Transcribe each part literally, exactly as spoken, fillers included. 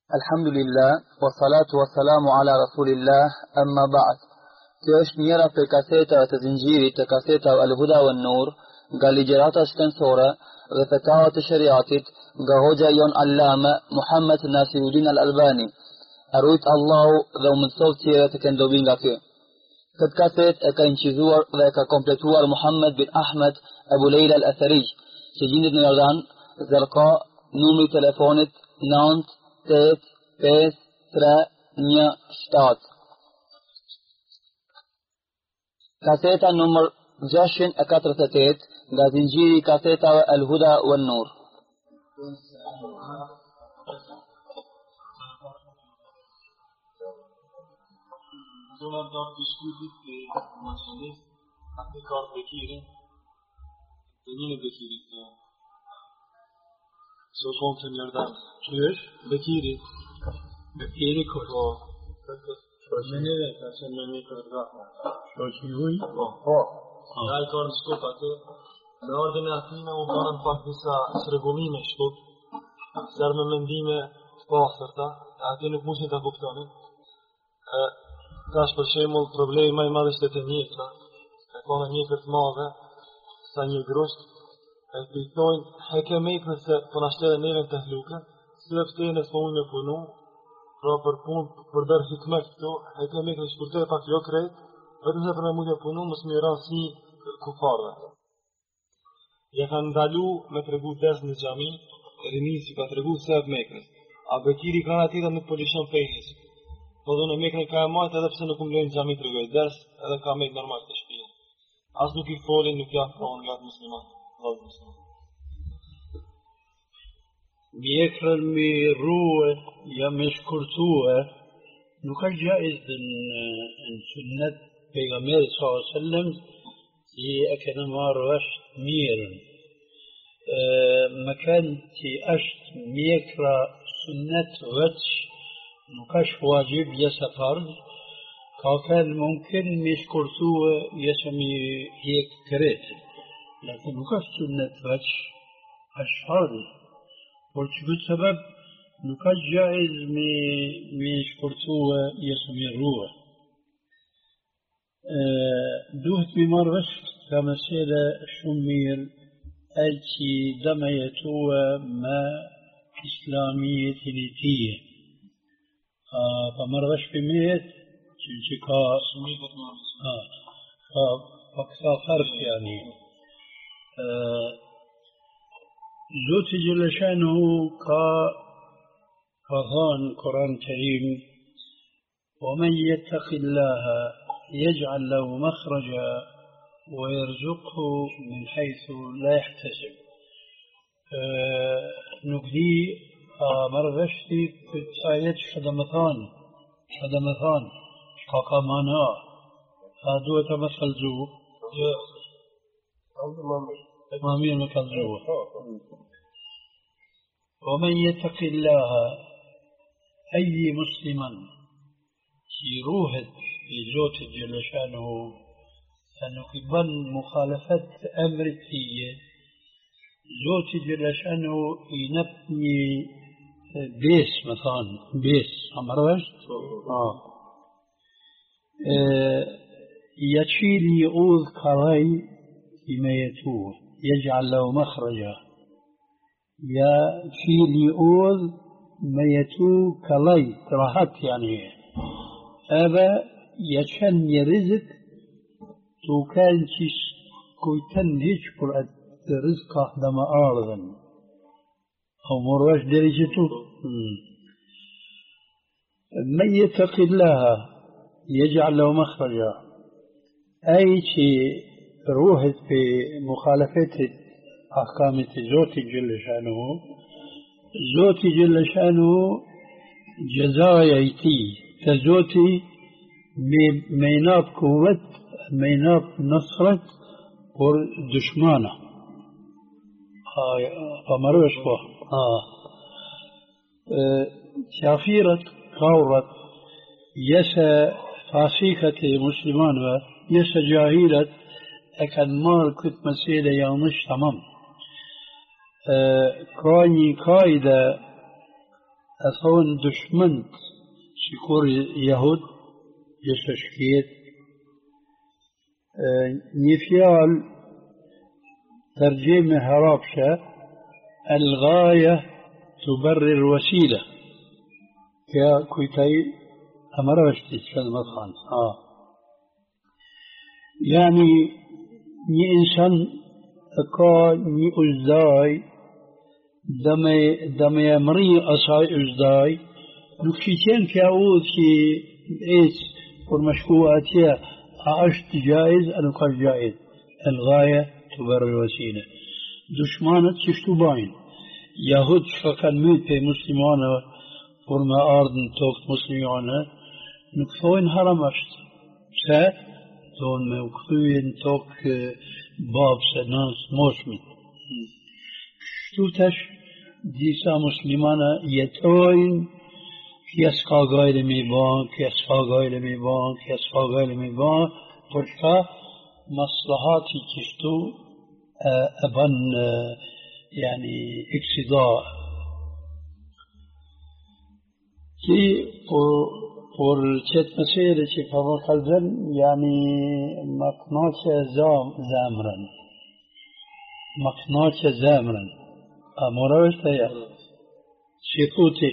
الحمد لله والصلاة والسلام على رسول الله أما بعد. Kjo është njëra prej kasetave të zinxhirit të kasetave Al-Huda wan Nur nga ligjërata shkencore dhe fetavat të shariatit nga hoxha jon Allama Muhammad Nasiruddin Al-Albani. Arrujt Allahu dhe u mësoft tjere të kënë dobi nga kjo. Këtë kaset e ka incizuar dhe e ka kompletuar Muhammad bin Ahmed Abu Leila Al-Athari, që gjindet në Jordan, Zërka, numri telefonit nënt tet pesë tre një shtatë. Kaseta numër gjashtëqind e katërdhjetë e tetë nga zinxhiri i kasetave Al-Huda wan Nur. Zona do të diskutit të mashënis, atë ka bekirin, të një në bekirin të so konë të njërdan. Që është? Bekiri. Bekiri kërë. Me njëre, ka që me një kërë rrata. Që që juj? Po. Po. Nga i ka në shkop atë, me ordin e atina u barën pak disa sregullime shkop, sërë me mendime të pasërta, ati nuk mushin të kuptonin. Tash për shemull problemi më i madh është te mjekra. Ka qenë mjekër të madhe sa një grusht. E kujtojnë heke mekën se po na shtere neve të hluke, sepse te në s'po unë me punu, pra për punë, për dërë hikmet këto, heke mekën shkurte pak jo krejt, vetëm se për me mund me punu, mos më ranë si kufarve. Ja kanë ndalu me tregu des në xhami, rinisi ka tregu se e mekës. A bekiri kanë atira nuk po lishon fejnis. Po dhe në mekën e ka e majtë edhe pse nuk më lejnë gjami të rëgoj ders, edhe ka mejtë normal të shpije. As nuk i folin, nuk i afronë nga të muslimat, vazë muslimat. Mjekrën me ruë, ja me shkurtue, nuk është gjaiz në, në sunnet pejgamberit sallallahu alaihi wasallam që e kena marrë është mirën. Më kanë që është mjekra sunnet veç, nuk është wajib jesë fardh, ka kanë mumkin me shkurtue jesë me hjek kretin. Lakin nuk është sunnet veç, është fardh. Por që këtë sebeb nuk është gjaiz me, me shkurtue jesë me ruë. Duhet me marrë vesh ka mesele shumë mirë, e që dhe me jetue me islamijetin e tije. Pa marrë vesh për mejet, që që ka pa këta fark yani. Zoti Gjeleshanu ka ka thanë Kur'an Kerim, ومن يتق الله يجعل له مخرجا ويرزقه من حيث لا يحتسب. نقدي مرغشتي في آيات شدمثان شدمثان شقاقا مانا هادو تمثل جو مامير مثل جو. ومن يتق الله أي مسلما روحت في زوت جل شانه أنه يبن مخالفة أمريكية زوت جل شانه ينبني بيس مثلا بيس عمروش آه يشيل يؤذ كراي فيما يتوه يجعل له مخرجا يشيل يؤذ ما يتوه كراي راحت يعني أبا يشن يرزق تو كان تيش كويتن هيش قرأت رزقه دم أرضا أو مرواش درجته. من يتق الله يجعل له مخرجا أي شيء روحت في مخالفة أحكام زوتي جل شأنه زوتي جل شأنه جزايتي تزوتي ميناب قوة ميناب نصرة ور دشمانة فمروش فوق آه شافيرة قورة يسا فاسيخة مسلمان يسا جاهلة أكاد مار كت مسيلة يانش تمام كاني قايدة أثون دشمنت شكور يهود يششكيت نفيال ترجمة هرابشة الغاية تبرر الوسيلة كا كويتاي أمرشتي شن مطخان آه يعني ني إنسان أكا ني أزداي دمي دمي مري أصاي أزداي نكشيتين كاود كي إيش والمشكواتيا أشت جائز أنا قال جائز الغاية تبرر الوسيلة دشمانة تشتو باين يهود شكان ميت في مسلمانة فرما أرض توقت مسلمانة نكثوين هرم أشت سا دون موكثوين توق باب سناس موسمي شتو تش ديسا مسلمانة يتوين يسقى غير ميبان يسقى غير ميبان يسقى غير ميبان تلك مصلحاتي تشتو أبن يعني اقتضاء كي por qëtë mësere që përmo kalzën, yani më knaqe zam, zemrën. Më knaqe zemrën. A mora është aja? Si thuti,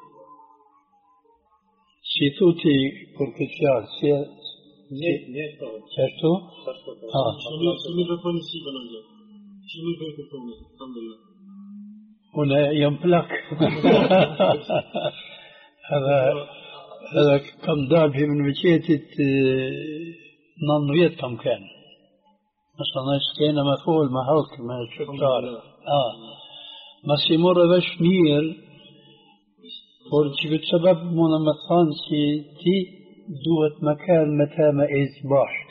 si thuti për këtë fjarë, si Ne, ne, qështu? Ah. Shumë i vëponi si për në gjë. Shumë i vëponi për në, alhamdulillah. Unë jam plak. هذا هذا كم دار في من مشيتة ننريت كم كان مثلا اشتينا مفعول محوك ما شكار اه ما سيمر باش مير قلت بسبب من مثلا تي دوت مكان متى ما إزباشك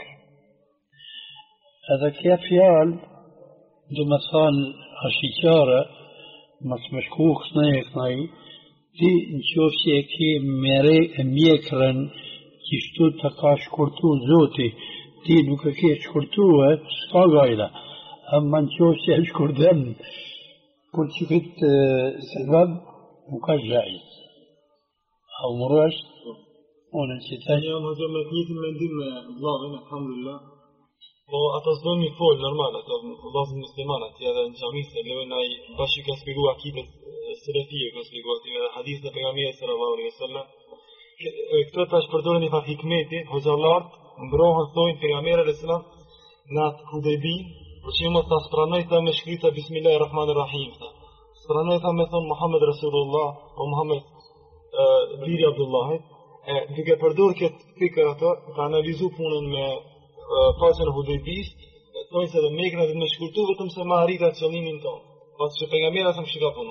هذا كيف يال دو مثلا هشيشارة مس مشكوك سنايك ناي ti në qofë që e ke mere e mjekrën që shtu të ka shkurtu zoti, ti nuk e ke shkurtu e, s'ka gajla. Amma në qofë që e shkurten, kur që këtë sebab, nuk ka gjajt. A u mërë është, unë në që të Ja, më zë me t'njëtin me ndim me vlavin, alhamdulillah. Po ata s'dojnë një folë normal, ata vllazën muslimanat, ja dhe në gjamisë, e levojnë ai bashkë ka spigu akidet Selefie ka spigu ative dhe hadith dhe pejgamberit sallallahu alaihi wasallam. Këto tash përdoren një far hikmeti, hoxhallarët mbrohen thojnë pejgamberi alaihi salam në atë Hudejbin, për që mos ta spranoj ta me shkrita Bismillahirrahmanirrahim. Spranoj ta me thonë Muhammed Rasulullah o Muhammed biri Abdullahit, duke përdor këtë fikër ato, ka analizu punën me pasën e Hudejbis, thojnë se dhe Mekën dhe me shkurtu vetëm se ma arrita qëllimin tonë. Pas që pejgamberi asëm shika punu.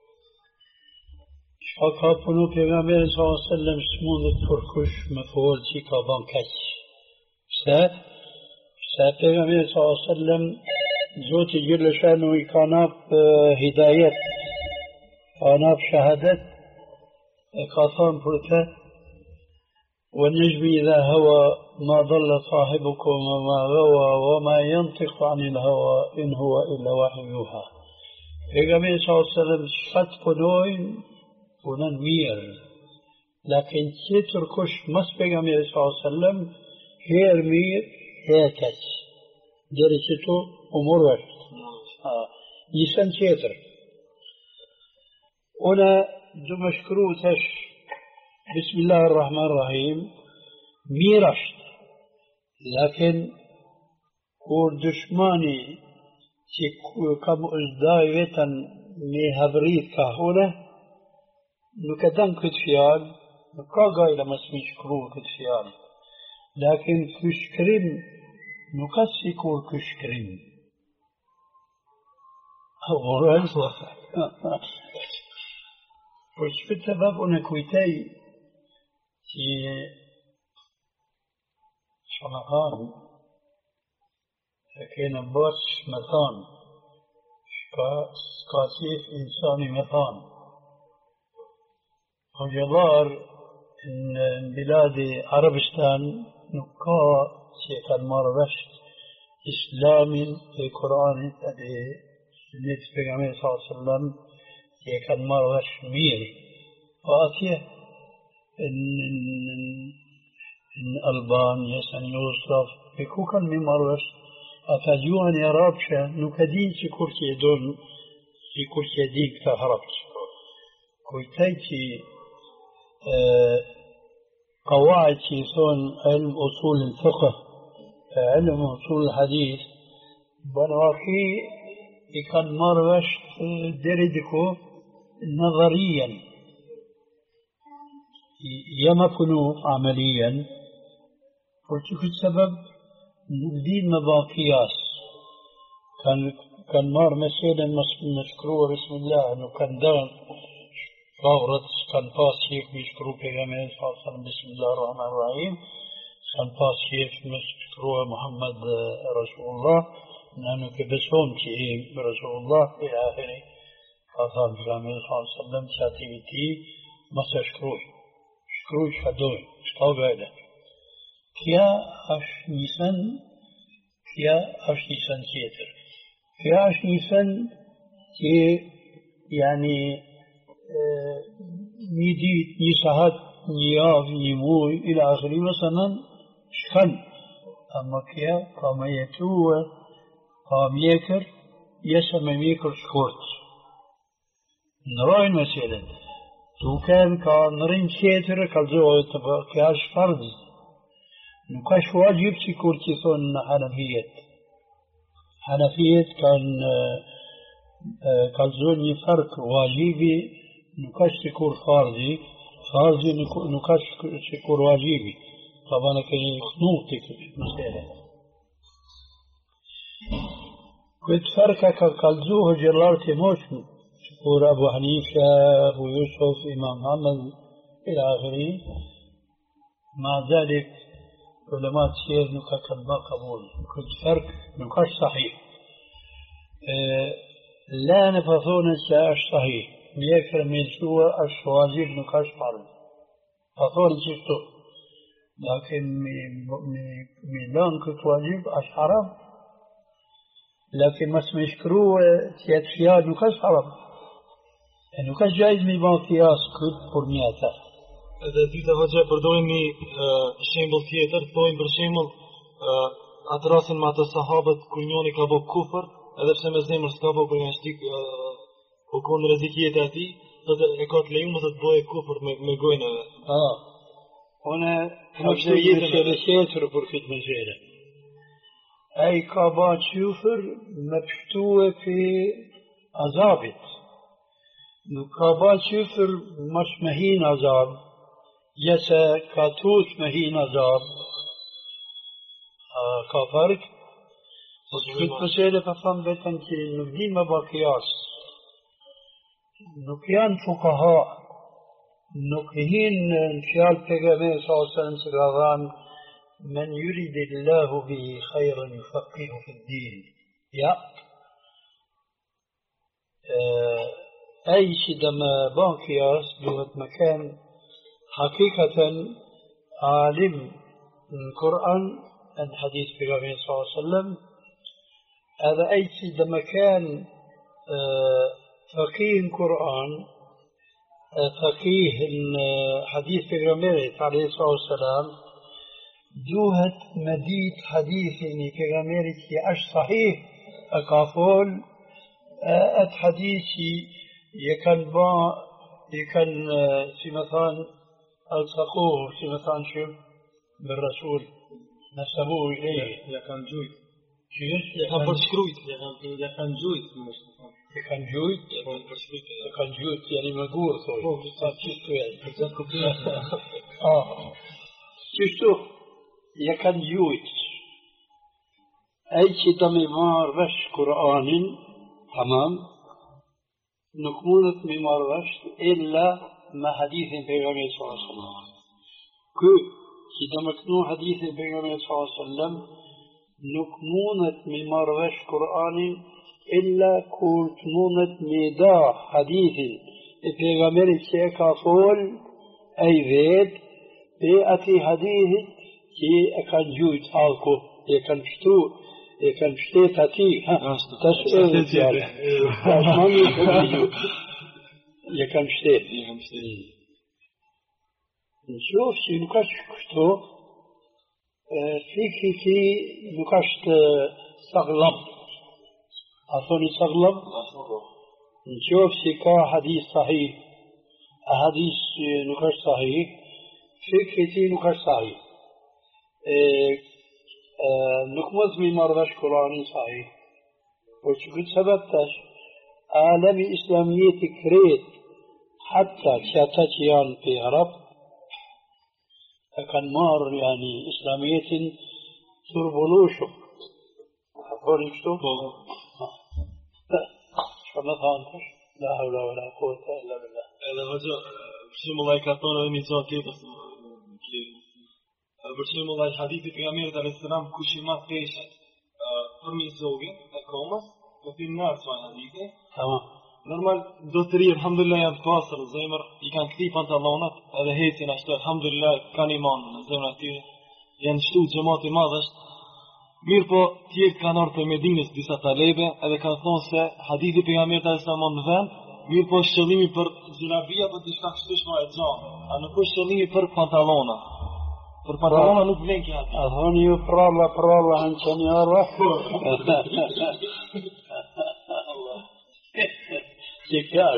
Shka ka punu pejgamberi sallallahu alaihi wasallam s'mundet përkush me folë që ka ban keq. Pse? Pse pejgamberi sallallahu alaihi wasallam Zoti Gjellë Shanu i ka nap hidajet, ka nap shahadet, e ka thonë për te والنجم إذا هوى ما ضل صاحبكم وما غوى وما ينطق عن الهوى إن هو إلا وحي يوحى. Pejgamberi sallallahu alaihi wasallam shfat punojnë, punën mirë. Lakin qëtër kush mas pejgamberi sallallahu alaihi wasallam, herë mirë, herë keq. Deri që tu umur është. Një sen qëtër. Una du më shkru tash Bismillahirrahmanirrahim, mirë është. Lakin kur dëshmani që kam uzdaj vetën me havrit ka hune, nuk e dan këtë fjalë, nuk ka gajla mas mi shkru këtë fjalë. Lakin kë shkrim, nuk ka sikur kë shkrim. Vorën, për që për të sebab unë e kujtej që që më thanë, e kene bëç me thanë, shka s'ka qif insani me thanë. Hoxhallar në biladi Arabistan nuk ka që e kanë marrë vesh Islamin e Koranit edhe Sunnet pejgamberit sallallahu alaihi wasallam që e kanë marrë vesh mirë. وأتيه إن البان يسن يوصف بكوكا ممارس أفاجوان يرابشا نكدين سيكورتي دون سيكورتي ديك تهربت كويتايتي أه قواعد سون علم أصول الفقه علم أصول الحديث بنواقي يكن مروش دردكو نظريا يمكنوا عمليا قلت في السبب نبدين مباقياس كان كان مار مسيدا مشكروه بسم الله انه كان دان فورت كان باس هيك بيشكروه بيغامين صلى الله عليه وسلم بسم الله الرحمن الرحيم كان باس هيك مشكروه محمد رسول الله لأنه كبسهم كي برسول الله إلى آخره قال بيغامين صلى الله عليه وسلم شاتيبتي ما تشكروه شكروه شهدوه شكاو بعده كيا أش نيسان كيا أش نيسان سيتر كيا أش نيسان كي يعني اه نيديت نيساهات نياف نيموي إلى آخره مثلا شخن أما كيا قام يتوه قام يكر يسمى ميكر شكورت نراين مثلا تو كان كان نرين سيتر كالزو تبقى كياش فرض نكاش واجب سيكورتي ثون حنفية حنفية كان كالزوني فرق واجبي نكاش سيكور فرضي فرضي نكاش سيكور واجبي طبعا كان نوتك مسألة كنت فرقك كالزوه جلالتي موشن سيكور أبو حنيفة أبو يوسف إمام محمد إلى آخره مع ذلك علماء سير نكاش ما قبول كنت فرق نكاش صحيح أه لا نفثون الساعش صحيح ميكر من سوى الشواجب نكاش فرض فثون سيكتو لكن ميلان كنت واجب أش حرام لكن ما سمشكرو تياتشياد نكاش حرام نكاش جائز ميبان قياس كد برمياتا Edhe dita hoxha përdojmë një uh, shembull tjetër, thojmë për shembull uh, atë rastin me atë sahabët kur njëri ka bë kufër, edhe pse me zemër s'ka bë kur janë shtik uh, u kon rrezikiet e tij, thotë e ka të lejuar të bëjë kufër me me gojën e vet. Ah. Ona është jetë e tjetër për këtë mëzhere. Ai ka bë kufër me pështue fi azabit. Nuk ka bë kufër mos me hin azab. يسا كاتوس مهين عذاب آه كفرق وكنت مسألة ففهم بيتن كي نبدين مباقياس نكيان فقهاء نكهين انفيال پیغمبر صلى الله عليه وسلم سقاغان من يريد الله به خيرا يفقه في الدين يا آه أي شيء دم باقياس بوت مكان حقيقة عالم القرآن الحديث بغير صلى الله عليه وسلم هذا أي شيء لما كان فقيه القرآن فقيه الحديث بغير عليه الصلاة والسلام دوهت مديد حديث بغير كي أش صحيح أقافول أت حديثي يكن با يكن في مثلا ألصقوه في مثلا شو بالرسول نسبوه إليه يكن جويت كيف؟ يكن برشكرويت يكن جويت يكن جويت يكن جويت يعني مقور صوي شفتو يعني آه شفتو يكن جويت أي شيء تميمار رش قرآن تمام نكملت ممار رش إلا ما حديث النبي صلى الله عليه وسلم كو إذا مكنون حديث النبي صلى الله عليه وسلم نكمونت ممارش قرآن إلا كنتمونت ميدا حديث النبي سيكا فول أي ذات بأتي حديث كي أكان جويت حالكو يكن شتو يكن شتيت أتي تسأل يعني أسمعني يكن شتيت نشوف شي نكاش كشتو فيكي في نكاش تغلب أصوني تغلب نشوف شي كا حديث صحيح أحاديث نكاش صحيح فيكي في نكاش صحيح نكمز من مرضاش قرآني صحيح وشكت سببتاش عالمي إسلامية كريت حتى شاتاتيان في عرب كان مار يعني إسلامية تربلوشو أقول شو شو مثلا لا حول ولا قوة إلا بالله. هذا رجع بشيء ملايكاتون وميزان كيف بشيء ملاي حديث في أمير عليه السلام كل ما فيش فرمي الزوجة الكومس وفي النار سواء حديثه. تمام. نورمال دوتري الحمد لله يا تواصل زيمر يكان كثير بنطلونات هذا هيتي نشتغل الحمد لله كان إيمان زيمر كثير يعني شتوت جماعة ماذاش ميربو تير كان أرث المدينة ديسا طالبة هذا كان ثونسة حديثي في أمير عليه السلام من ميربو شليمي بر جلابية بديش كان شتوش مع الجام أنا كل شليمي بر بنطلونا بر بنطلونا نو بلينكي هذا أظني برالا برالا هنشان يا رح كيفاش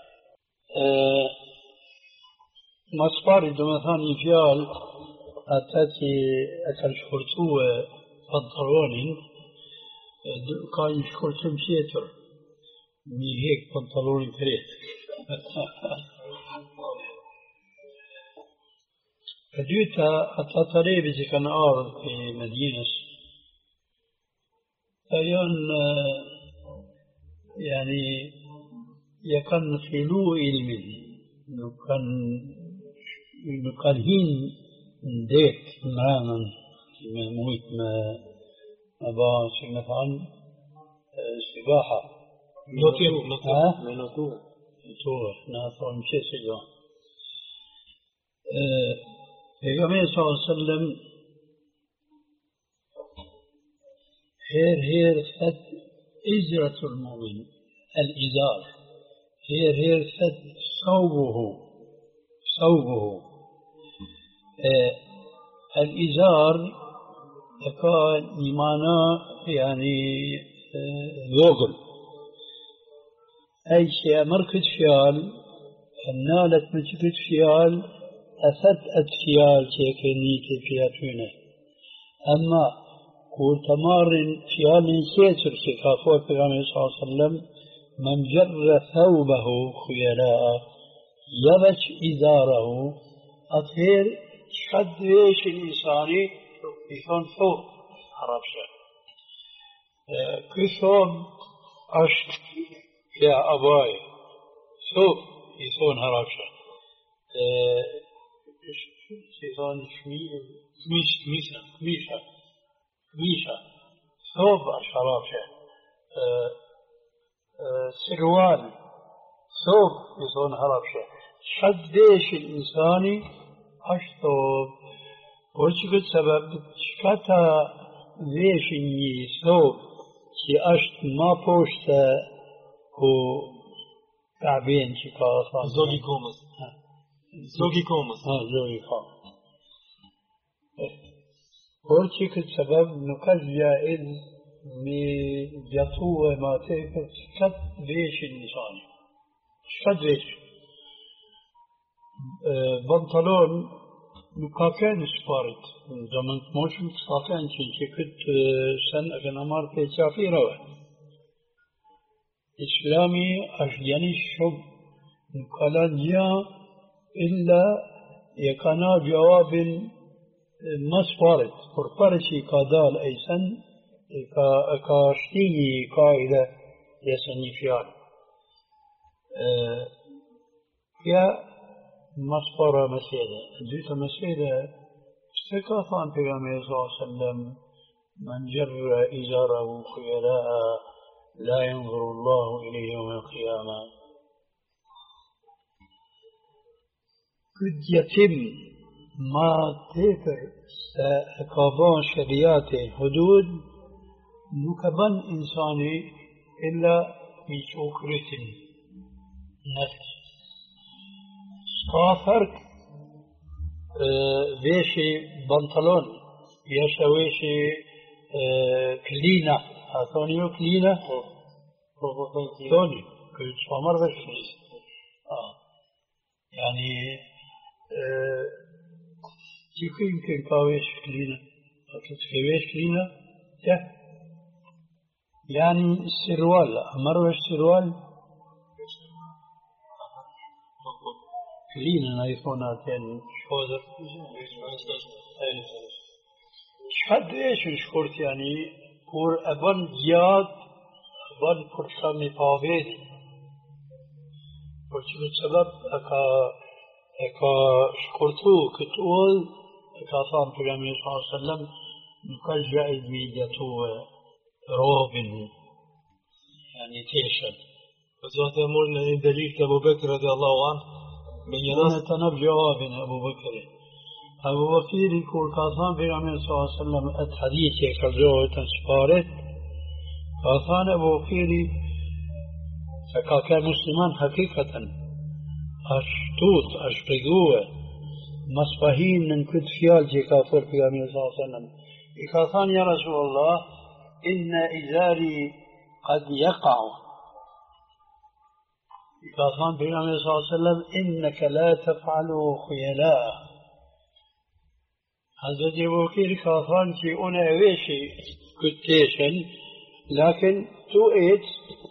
مصباري دمثاني فيال أتاتي أكل شخرتوه بنطلون كان شخرتم شيتر مي هيك بنطلون كريت فديوتا أتطري بزي كان أرض في مدينة أيان يعني يكن في لو علمي نكن نكن هين ديت معانا مويت ما ما باش مثلا سباحة نوتيو ها نوتيو نوتيو ناطر مشي سجوا النبي صلى الله عليه وسلم هير هير فد إزرة المؤمن الإزار هير هير فد ثوبه ثوبه آه الإزار كان إيمانا يعني ذوقل آه أي شيء مركز فيال النالت مجكت فيال أفت أتفيال شيكني كيفياتنا أما كل تمار فيال سيتر شكافو النبي صلى الله عليه وسلم من جر ثوبه خيلاء يبش إزاره أطهير شد ويش الإنساني يكون ثوب حربشة كثوب أشت يا أباي ثوب يكون حربشة يكون شميش ميشة ميشة ميشة ثوب حربشة سروال ثوب يكون حربشة شديش الإنساني أشطب وشكت سبب شكتا ليشني ثوب شي أشت ما بوشتا كو كعبين شكا زوجي كومس زوجي كومس ها زوجي كومس وشكت سبب نكال جائز مي جاتوه ما تيكت شكت ليش الإنساني شكت ليش بنطلون مكاكين سبارت زمن موش مكاكين شنشي كنت سن أكن أمار في شافي روح إسلامي أشياني شب مكالان جاء إلا يكانا جواب ما سبارت فرطرشي كادال أي سن كاشتيني قائدة يسني فيال يا مصبرة مسيدة جيت مسيدة استكافا في النبي صلى الله عليه وسلم من جر إزاره خيلاء لا ينظر الله إليه يوم القيامة قد يتم ما تفر سأكابان شريات حدود نكبن إنساني إلا في شكرة نفس فرق veshë pantalon, jashtë veshë klina, a thoni ju klina? Po, po, po, po, thoni, këtë që pa marrë veshë. Yani, që kënë kënë ka veshë klina, a këtë ke veshë klina? Ja. Yani, sirwal, a marrë veshë sirwal? Klina në i thona atën shkodër. Qëka të veshën shkurt yani, kur e bën gjatë, e bën për sa me pa veti. Por që këtë sebeb e ka, e ka shkurtu këtë ullë, e ka thamë pejgamberi sallallahu alaihi wasallam, nuk ka gjajz me i gjatu robin, yani teshën. Zotë e mërë në një delil të Abu Bekri radiallahu anhu, me një rast të nëbë gjavabin e Abu Bekri. Abu Bakri, kur ka thamë pejgamberi sallallahu alaihi wasallam atë hadithje ka gjohet në shparet, ka thanë Abu Bakri, se ka ka musliman hakikaten, ashtut, ashpegue, mas fahin në këtë fjallë që ka thërë pejgamberi sallallahu alaihi wasallam. I ka thanë, ja Rasulullah, inna izari qad yaqa'u. كان بينما صلى الله عليه وسلم إنك لا تفعل خيلاء هذا جابوا كير كافان شي أنا ويشي كتيشن لكن تو إيت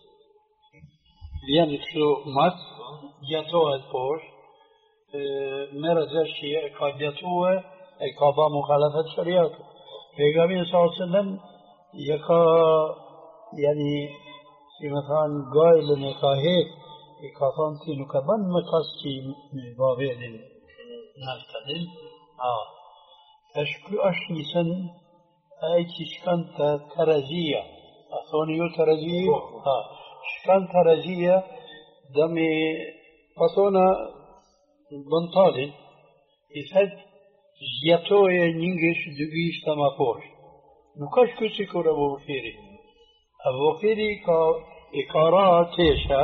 يعني شو مات جاتوه البوش مرزا شيء كادياتوه كابا مخالفة شريعة بينما صلى الله عليه وسلم يكا يعني في مثلا قائل نكاهيك i ka thonë ti nuk e bën më kas që me bavedin në alkadil, a, është kjo është një sen e që shkan të terezia, a thoni ju terezia, a, shkan terezia dhe me pasona bëntalin, i thet zjatoje një ngish dy gishta ma poshtë. Nuk është kjo si kur Abu Bakri. Abu Bakri ka i ka ra tesha,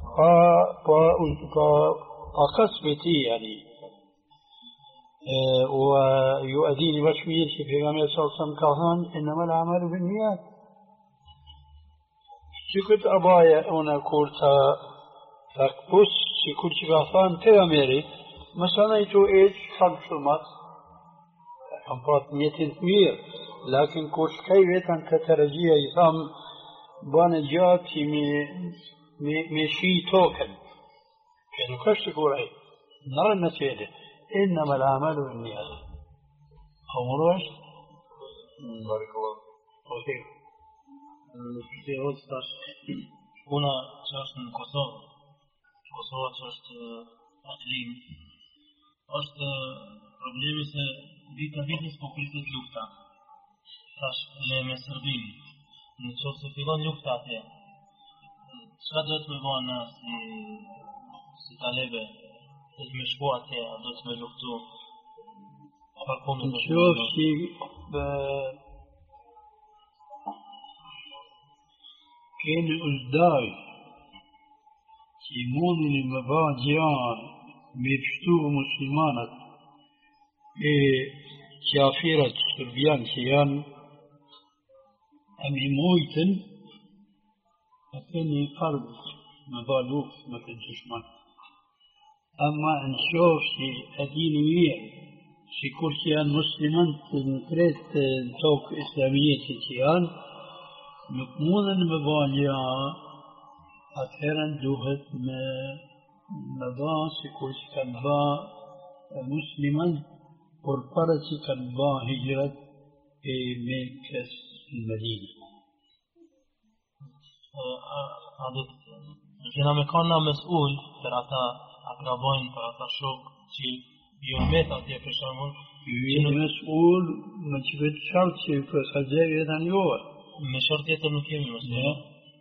ككسبتي يعني ويؤديني بشمير في پیغمبر صلى الله عليه وسلم كهان إنما الأعمال بالنيات شكت أبايا أنا كورتا تكبس شكت كهان پیغمبري مثلا يتو إيش خمس مات كم بات نيتين مير لكن كورش كيفية كترجية يثام بان جاتي من شيء توكل كانوا كشكوا رأي نرى النتيجة إنما العمل بالنيات أمروش بارك الله أوكي في وسط هنا شخص من كوسوفا كوسوفا شخص أقليم është problemi se vita vitës po pritet lufta tash ne me Serbinë në qoftë se fillon lufta atje çka do të më bëjnë si si talebe do të më shkoj atje do të më luftu për punë në qoftë që keni uzdaj që mundin me ba gjanë me pështu muslimanat e qafirat sërbian që janë e me mojtën atë një fardë me ba luft me të dushman. Ama në qoftë që e dini mirë që kur që janë musliman të në kretë në tokë islamijeti që janë nuk mundën me ba gjanë atëherën duhet me me ba si kur që kanë ba musliman por para që kanë ba hijrat e me kës në Medinë. Kena me kanë na mesul për ata akrabojnë, për ata shokë që jo mbet atje për shembull. Ju mesul me që vetë shartë që për sajgjeri e të njohë. Me shartë tjetër nuk kemi mesul.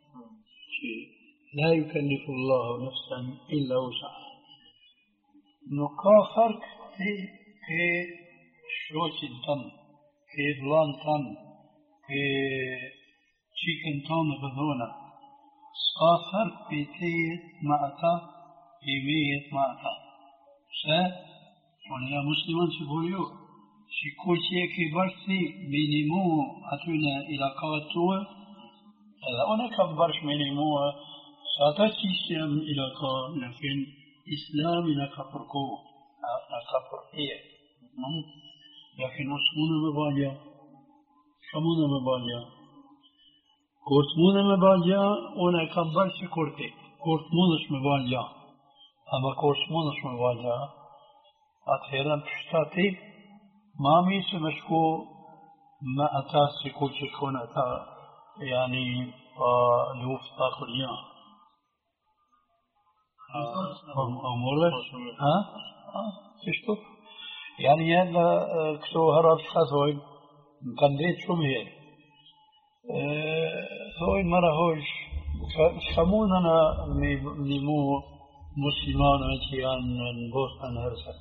لا يكلف الله نفسا إلا وسعها. نقا فرق في في شوش التن في بلان تن في شيكن تون بذونا سقا فرق في تيت معتا في ميت معتا سا ولا مسلمان شبويو شي كل شيء كي برسي بينمو أتونا إلى قاتوه هذا أنا كم برش بينمو ساتا سيستم إلى قا لكن إسلام إلى كفركو إلى كفر إيه لكن مسلمون مباليا شمون مباليا كورتمون مباليا أنا كم برش كورتي كورتمونش مباليا أما كورتمونش مباليا أتهرم بشتاتي مامي سمشكو ما أتاسي كل شكون أتا يعني لوف تاخليا أمورك ها تشتوف يعني هذا كسو هرب خاصوي مقندريت شو مهي هوي مرة هوش شموننا نمو مسلمان أتيان بوستان هرسل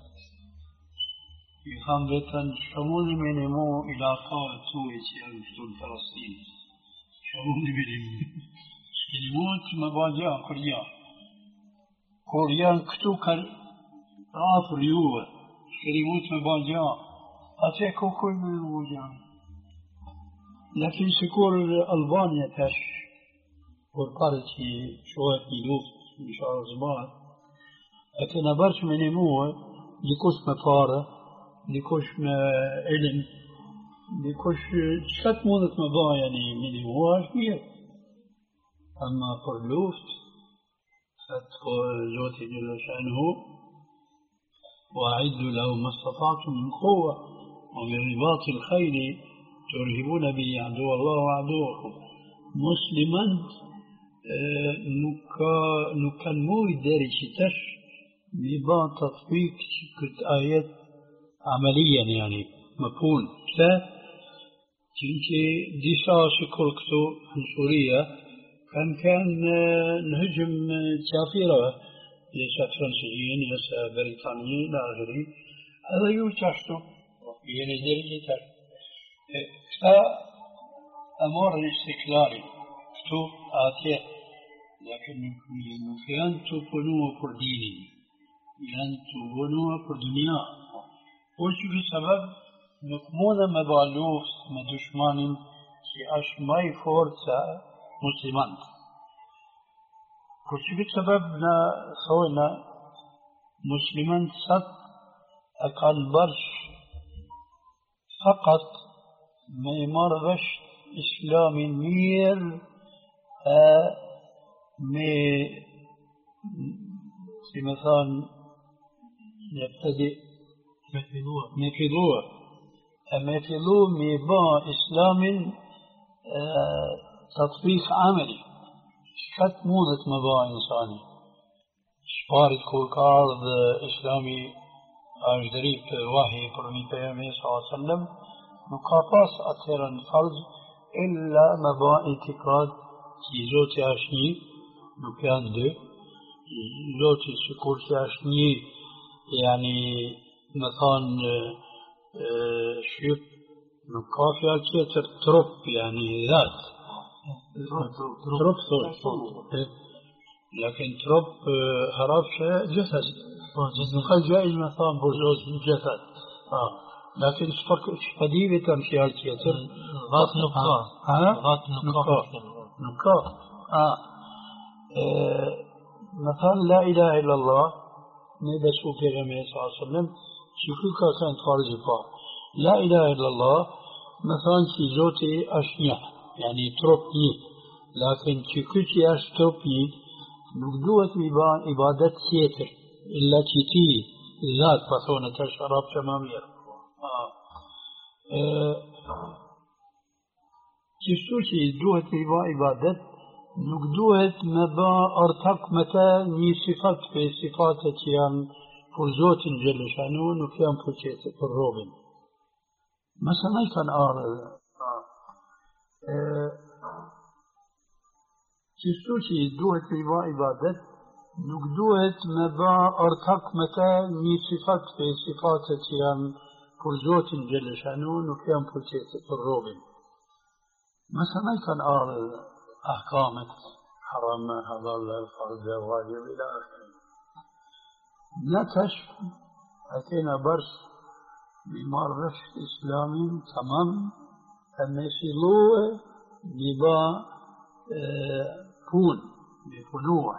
يخام بيتن شموني منمو إلى قاعد سوي سيان فتون فلسطين شموني منمو كلمات مبادئ كوريا كوريان كتو كان راف ريوه كلمات مبادئ أتيكو كل من الوجان لكن سكور ألبانيا تاش ورقارتي شوية ميلوف مشار زبان أتنا برش منمو لكوش مفارة لكوش علم لكوش شكت مونت مضاع يعني من هو كبير أما برلوفت فتقو زوتي جل شأنه وأعدوا له ما استطعتم من قوة ومن رباط الخيل ترهبون به عدو الله وعدوكم مسلما نكا نكنمو داري شتش ببا تطبيق كت آيات عمليا يعني مفهوم لا تنتي ديشا شكر كتو عن سوريا كان كان نهجم سافرة ليس فرنسيين ليس بريطانيين لا غيري هذا يوتشتو يعني درجة تر كتا أمور الاستقلالي كتو آتيه لكن كان تبنوا پر ديني كان تبنوا پر دنيا وشو سبب نكمون مبالوف مدشمان كي أش ماي فورسا مسلمان وشو سبب نا خونا مسلمان سات أكان برش فقط ما يمرغش إسلام مير مي في مثلا يبتدئ مثلوه مثلوه ميبا إسلام اه تطبيق عملي شكت مونة مبا إنساني شفارد كوركارد إسلامي أجدريب وحي برمي بيامي صلى الله عليه وسلم نقاطاس أثيرا فرض إلا مبا اعتقاد كي زوتي أشني نكيان دي زوتي سكورتي أشني يعني مثلا شيب نقافيا كيتر تروب يعني ذات تروب صوت لكن تروب هرب جسد نقل جائز مثلا برزوز جسد لكن فرق قديمة تمشي على كيتر غاط نقاء غاط نقاء نقاء آه مثلا لا إله إلا الله نبسو في غمية صلى الله عليه وسلم شكوكا كانت خارج فا لا إله إلا الله مثلا في زوتي أشنيا يعني تروبني لكن شكوكي أش تروبني نقدوة إبادة سيتر إلا تيتي ذات فصونة الشراب شمامير آه. آه. شكوكي دوة إبادة نقدوة مبا أرتق متى ني صفات في صفات تيان فرزوت جل شانو نكيان فرشيت الروبن مثلا كان آر تشتوشي دوة ربا عبادت نقدوة مبا أرتق متى ني صفات في صفات تيان فرزوت جل شانو نكيان فرشيت الروبن مثلا كان آر أحكامت حرام حلال فرض واجب إلى آخره نتش أتينا برس بمارش إسلامي تمام تمثيلوه ببا بون بفنوع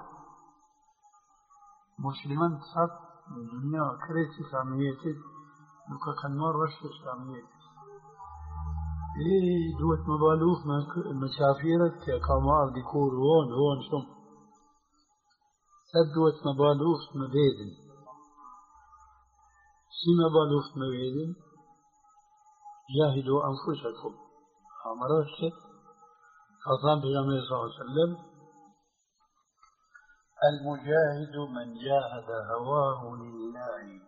مسلمان تصد الدنيا كريت إسلاميتي لك كان مرش إسلاميتي إيه دوت مبالوف مسافيرت كمال ديكور هون هون شم سدوت مبالوف مبيدن سي مبالوف مبيدن جاهدوا أنفسكم أمرت خطاب النبي صلى الله عليه وسلم المجاهد من جاهد هواه لله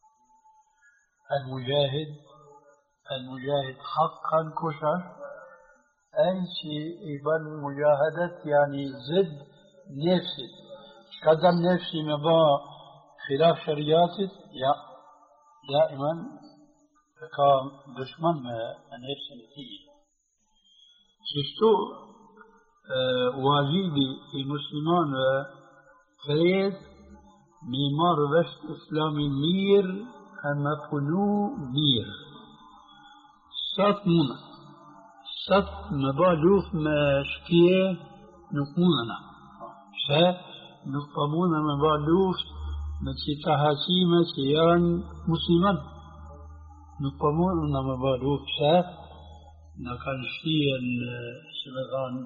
المجاهد المجاهد حقا كشف أي شيء يبان مجاهدة يعني زد نفسي قدم نفسي مبا خلاف شرياتي يا دائما كان دشمن نفسي نتيجة شفتو اه واجبي المسلمان كريت ميمار وشت إسلامي مير أما فنو مير سات مونا سات مبالوف مشكية نقمونا شا نقمونا مبالوف مشي تحاسيمة سيان مسلمان نقمونا مبالوف شا نكان شيئا شبغان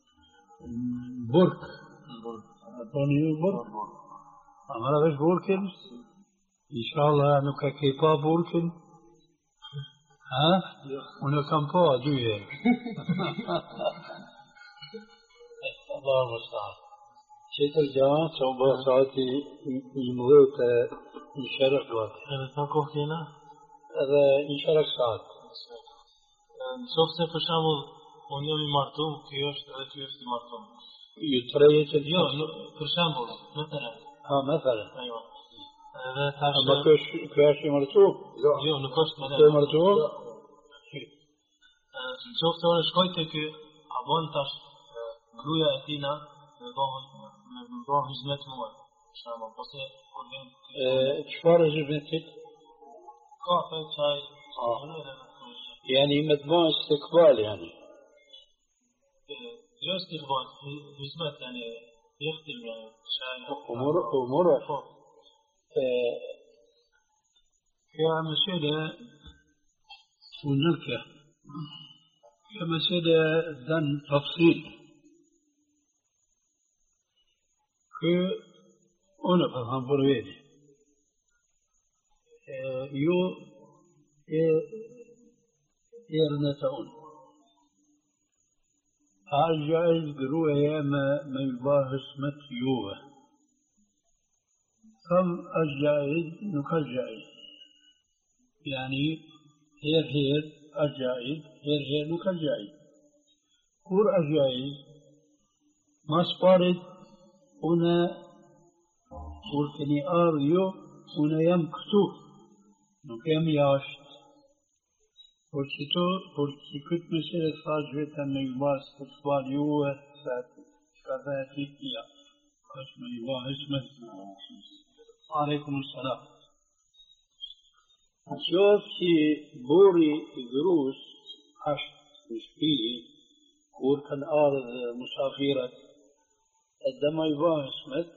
برك أعطوني برك أمرا غش بوركن إن شاء الله نكا كيبا بوركن ها ونكا مبا دوية الله المستعان شيء الجامعة صوبا ساعتي يمغيت يشارك الوقت أنا تنكو فينا هذا يشارك ساعت شوف për shembull unë jam I martuar, ky është edhe ky është I martuar. يتريت Jo, për shembull, مثلا. اه مثلا ايوه. Edhe tash اما كش كاش مرتوب Jo, nuk është më كاش مرتوب Nëse unë shkoj te ky, a bën tash gruaja e tina me bëhen me bëhen hizmet mua. Për shembull, ose kur vjen çfarë hizmetit kafe, çaj, يعني مدموع استقبال يعني جو استقبال هزمت يعني يخدم يعني شاي أمور أمور يا مسألة هناك يا مسألة ذن تفصيل كي أنا بفهم برويدي يو يرنتون الجائز قروة ما ما يباهس متيوه كم الجائز نك الجائز يعني هير هير الجائز هير هير نك الجائز كور الجائز ما سبارد هنا وركني آريو هنا يمكتو نكيم ياشت Porcitor, porci këtë mesele thash vetëm me i bas të sfar juve, se ka dhe e titja, është me i bas hizmet. Aleikum salam. Qoftë që buri I grus është në shtëpi, kur kanë ardhur musafirat, edhe me i bas hizmet,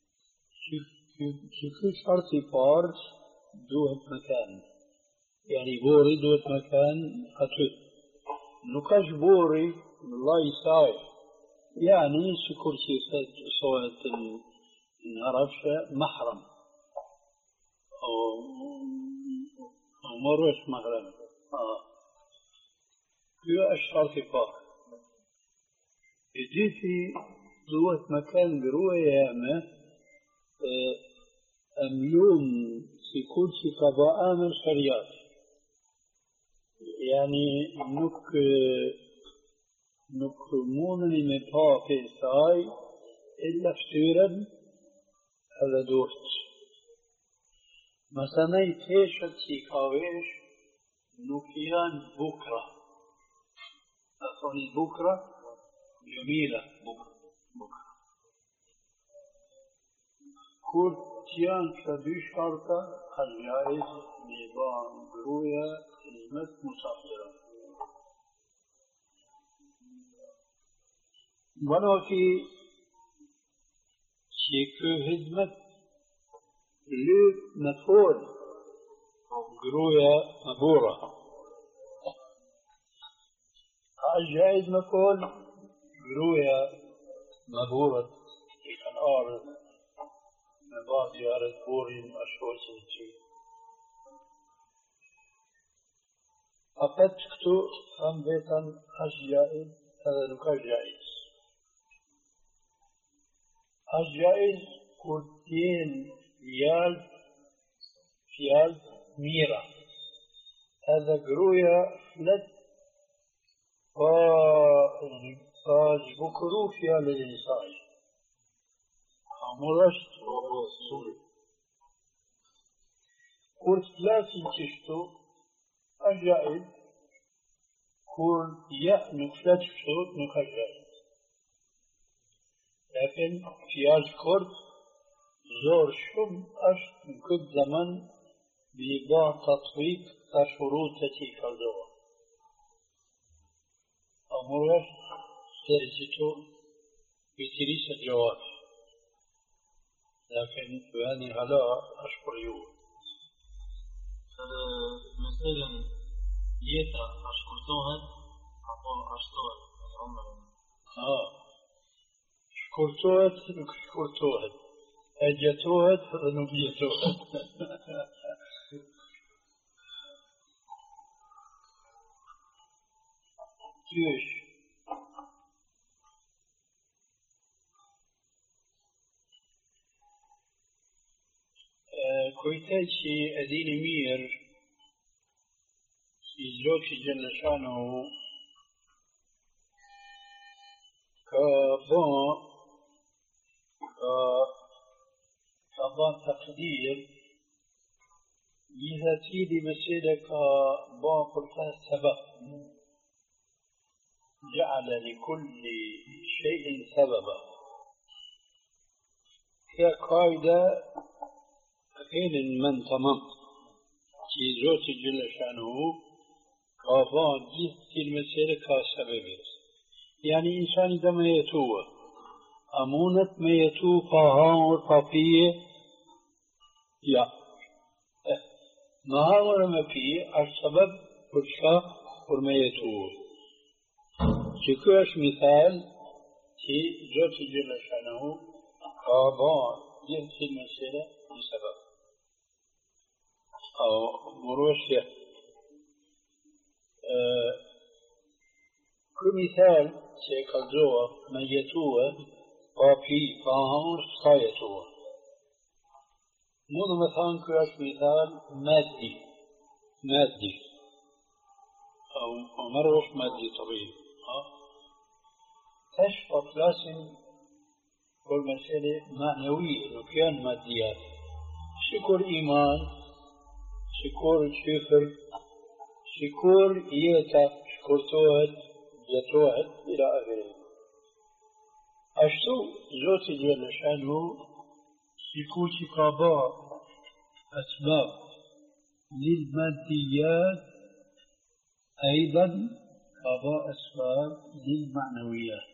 që ky sharti I parë duhet me kanë. يعني بوري دوت مكان أتوت نكاش بوري الله يساوي يعني شكر شي صوت نعرفش محرم أو أو مروش محرم آه كيو أشعر كفار جيتي دوت مكان بروية ما أميون سيكون شي قضاء من شريات يعني نك نك مونني من بابي ساي إلا فتورن هذا دوست مثلا يتيشت سيكاويش نكيان بكرة أصلي بكرة جميلة بكرة بكرة كل تيان كدوش شرطة الجائز نظام قروية خدمة مسافرة ولكن شيكو خدمة لو مفعول قروية مبورة الجائز مفعول قروية مبورة الأرض بعض يارد بورين أشوشي شيء أفتكتو هم بيتن الجائز هذا لك الجائز الجائز كرتين فيال فيال ميرا هذا قروية فلت فاز بكرو فيال الإنسان مرشت سوري كورت ثلاثين تشتو الجائز كورت يا نكفتشتو نكجائز لكن فياج كورت زور شم أشت كل زمن بيباع تطبيق كشروط تي كالدوا مرشت سيرجتو بتريس الجواب لكن في هذه الحالة أشكر يوم مثلا ديتا أشكرتوها أو أشتوها عمرا آه شكرتوها شكرتوها أجتوها نبيتوها كيش كويتاشي أدين مير في زوجي جل شانه كبان كبان تقدير إذا تيدي مسيدة كبان قلتها سبب جعل لكل شيء سببا هي قاعدة أكين من تمام في زوجي جل شانه كبان جهة المسيدة كسبب يعني إنسان دم يتوه أمونة ما يتوه فهاور ففيه يا ما هاور ما فيه السبب برشا ورما يتوه شكوش مثال في زوج جل شأنه كابان جنس المسألة بسبب أو مروشة أه كمثال شيكال جوا من يتوه وفي فهاور سايتوه مو مثلا كراش مثال مادي مادي أو مروش مادي طبيعي تشفط لازم كل مسألة معنوية لو كان ماديات شكر إيمان شكر شفر شكر إيتا شكر توهد جتوهد إلى آخره أشتو زوتي جل شأنه شكو شكابا أسباب للماديات أيضا كابا أسباب للمعنويات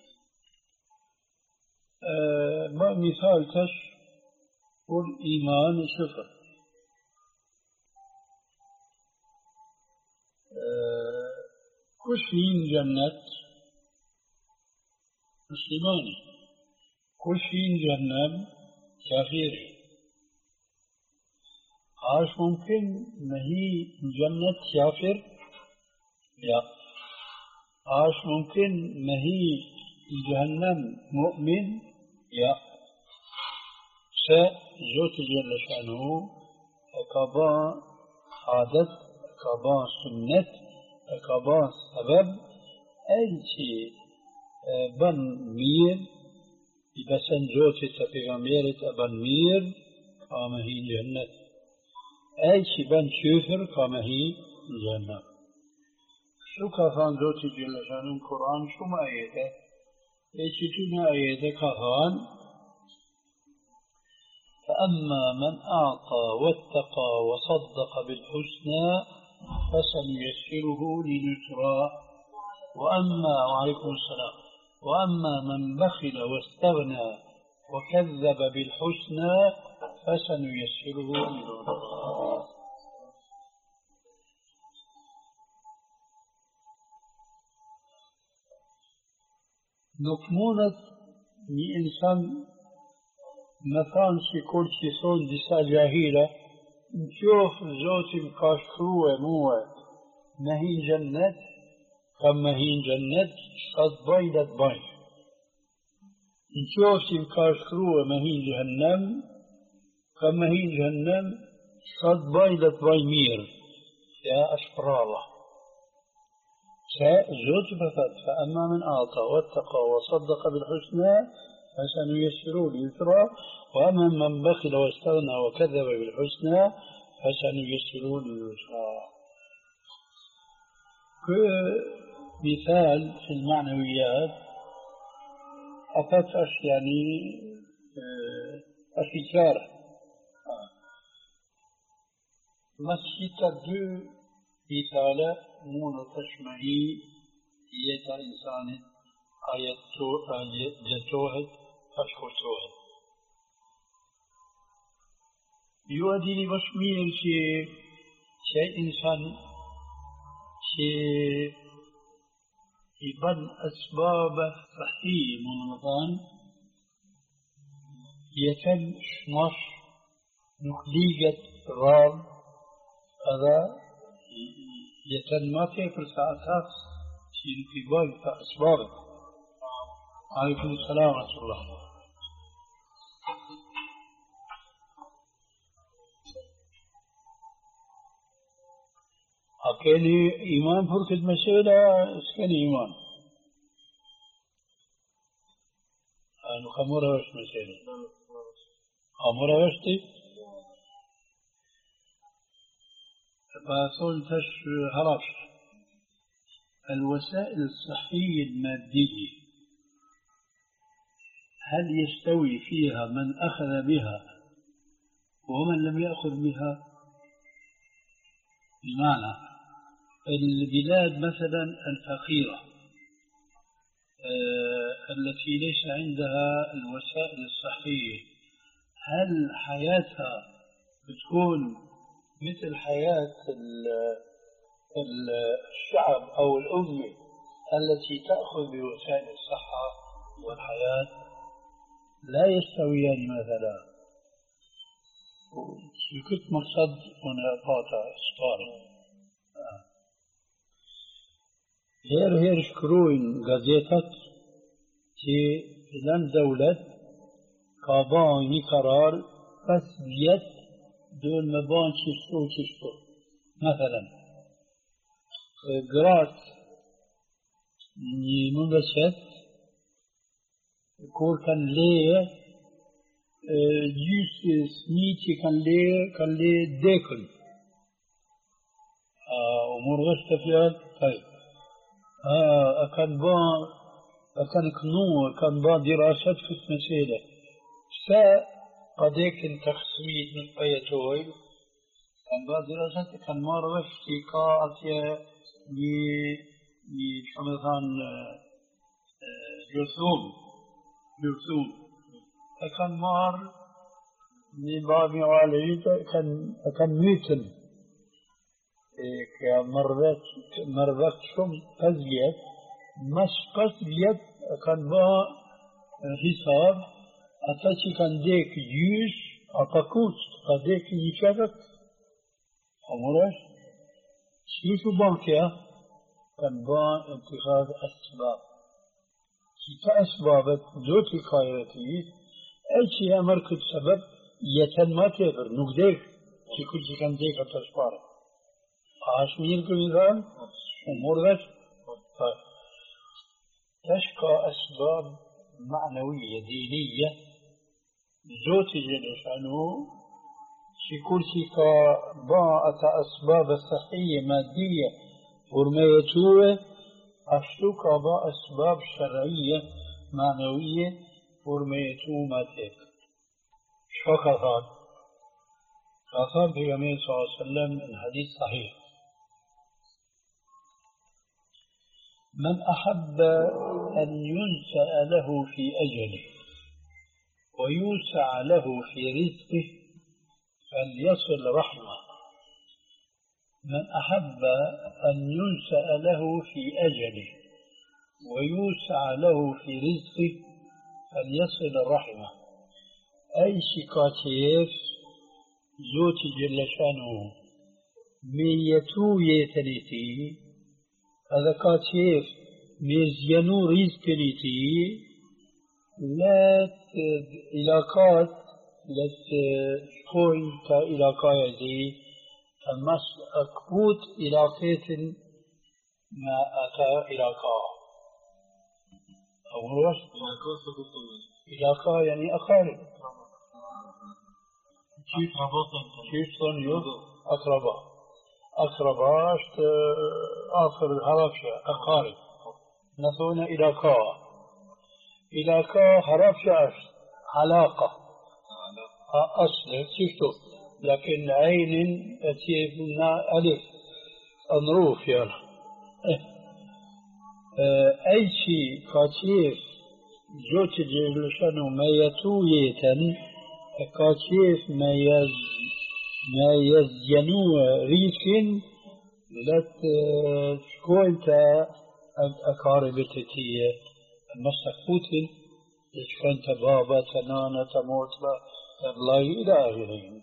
أه ما مثال تش والإيمان صفر أه كشين جنة مسلماني كشين جنة كافري عاش ممكن ما هي جنة كافر لا عاش ممكن ما هي جهنم مؤمن يا سجوت جل شأنه كبا عادت كبا سنة كبا سبب أي شيء بن مير بس جوت تبيغميرة بن مير كما هي جنة أي شيء بن شفر كما هي جنة شو كفان زوجي جل شأنه القرآن شو ما آياته إيش تجينا آياته كفان فأما من أعطى واتقى وصدق بالحسنى فسنيسره لليسرى وأما وعليكم السلام وأما من بخل واستغنى وكذب بالحسنى فسنيسره للعسرى. نكمونة një insan me thanë si kur që thonë disa gjahila, në qofë Zotim ka shkrue muë me hinë gjennet, kam me hinë gjennet, shka të bëj dhe të bëj. Në qofë që më ka shkrue me hinë gjennem, kam me hinë gjennem, shka të bëj dhe të bëj mirë. Ja është prava. زوج فقط فأما من أعطى واتقى وصدق بالحسنى فسنيسره لليسرى وأما من بخل واستغنى وكذب بالحسنى فسنيسره لليسرى. كمثال في المعنويات أفتش يعني أفكار مسجد دو مثال مون تشمعي يتا إنسان آيات جتوهد أشخصوهد يوديني بشمير شيء شيء إنسان شيء يبن أسباب صحية من رمضان يتم شمش نخليقة راب هذا يتم ما تفر ساعات شيء في باب فأسباب. عليكم السلام ورحمة الله. أكيلي إيمان فرقة مسألة اسكن إيمان أنا خمورة وش مسألة خمورة وشتي فأقول تش هرش الوسائل الصحية المادية هل يستوي فيها من أخذ بها ومن لم يأخذ بها؟ بمعنى البلاد مثلا الفقيرة آه التي ليس عندها الوسائل الصحية هل حياتها بتكون مثل حياة الشعب أو الأمة التي تأخذ بوسائل الصحة والحياة؟ لا يستويان مثلا. كنت مقصد هنا قاطع إسطاري هير هير شكروين غازيتات في لم دولة كاباني قرار بس بيت دول مبان ششتو ششتو مثلا قرات منغشت كور كان ليه جيس سنيتي كان ليه كان ليه ديكل ومرغشت فيها طيب أكان با أكان كنو أكان با دراسات في المسألة سا قديك التخصيص من بيتوي كان بعد دراسات كان مرة في قاعدة ي ي شو مثلا جرثوم جرثوم كان مار نبامي عليه كان كان ميتن كمرات مرات شم قزيت مش قزيت كان با حساب ata që kanë dek gjysh, ata kuç, ka dek një qefet, a mëresh? Që që ban kja? Kanë ban intikad asbab. Që ta asbabet do t'i kajreti, e që ja mërë këtë sebeb, jetën ma tjetër, nuk dek, që këtë që kanë dek atë shpare. A është mirë këmi dhanë? U mërdhesh? Tash ka asbab معنوية دينية زوتي جل شأنه شكل شكا باعة أسباب صحية مادية ورميتوه أشتوكا باع أسباب شرعية معنوية ورميتوه ماتيك شو كثر كثر في النبي صلى الله عليه وسلم الحديث صحيح من أحب أن ينسأ له في أجله ويوسع له في رزقه فليصل رحمه. من أحب أن ينسأ له في أجله ويوسع له في رزقه فليصل رحمه. أي شكاتيف زوت جل شانه ميتو يتنيتي هذا كاتيف ميزينو رزقنيتي لا علاقات لا تكون كعلاقة زي فمس أكبوت علاقات ما أتى علاقة أو روش علاقة يعني أقارب كيف كيف صنيو أقربا أقربا أشت آخر الهرفشة أقارب نثون علاقة علاقة هرفشة علاقة أصل شفتو لكن عين أتينا ألف أنروف يلا أي شيء كاتيف جوت جلشانو ما يتويتن كاتيف ما يز ما يزينو ريفين لت شكوينت أقاربتتي مستقوتين شكوينت بابا تنانا تموتلا الله إلى آخرين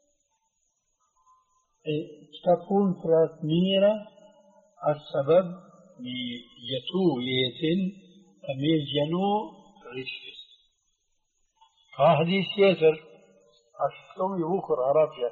تكون فرات ميرا السبب يتو يتن أمير جنو ريشفس فحديث يسر أشتم يبوكر عربية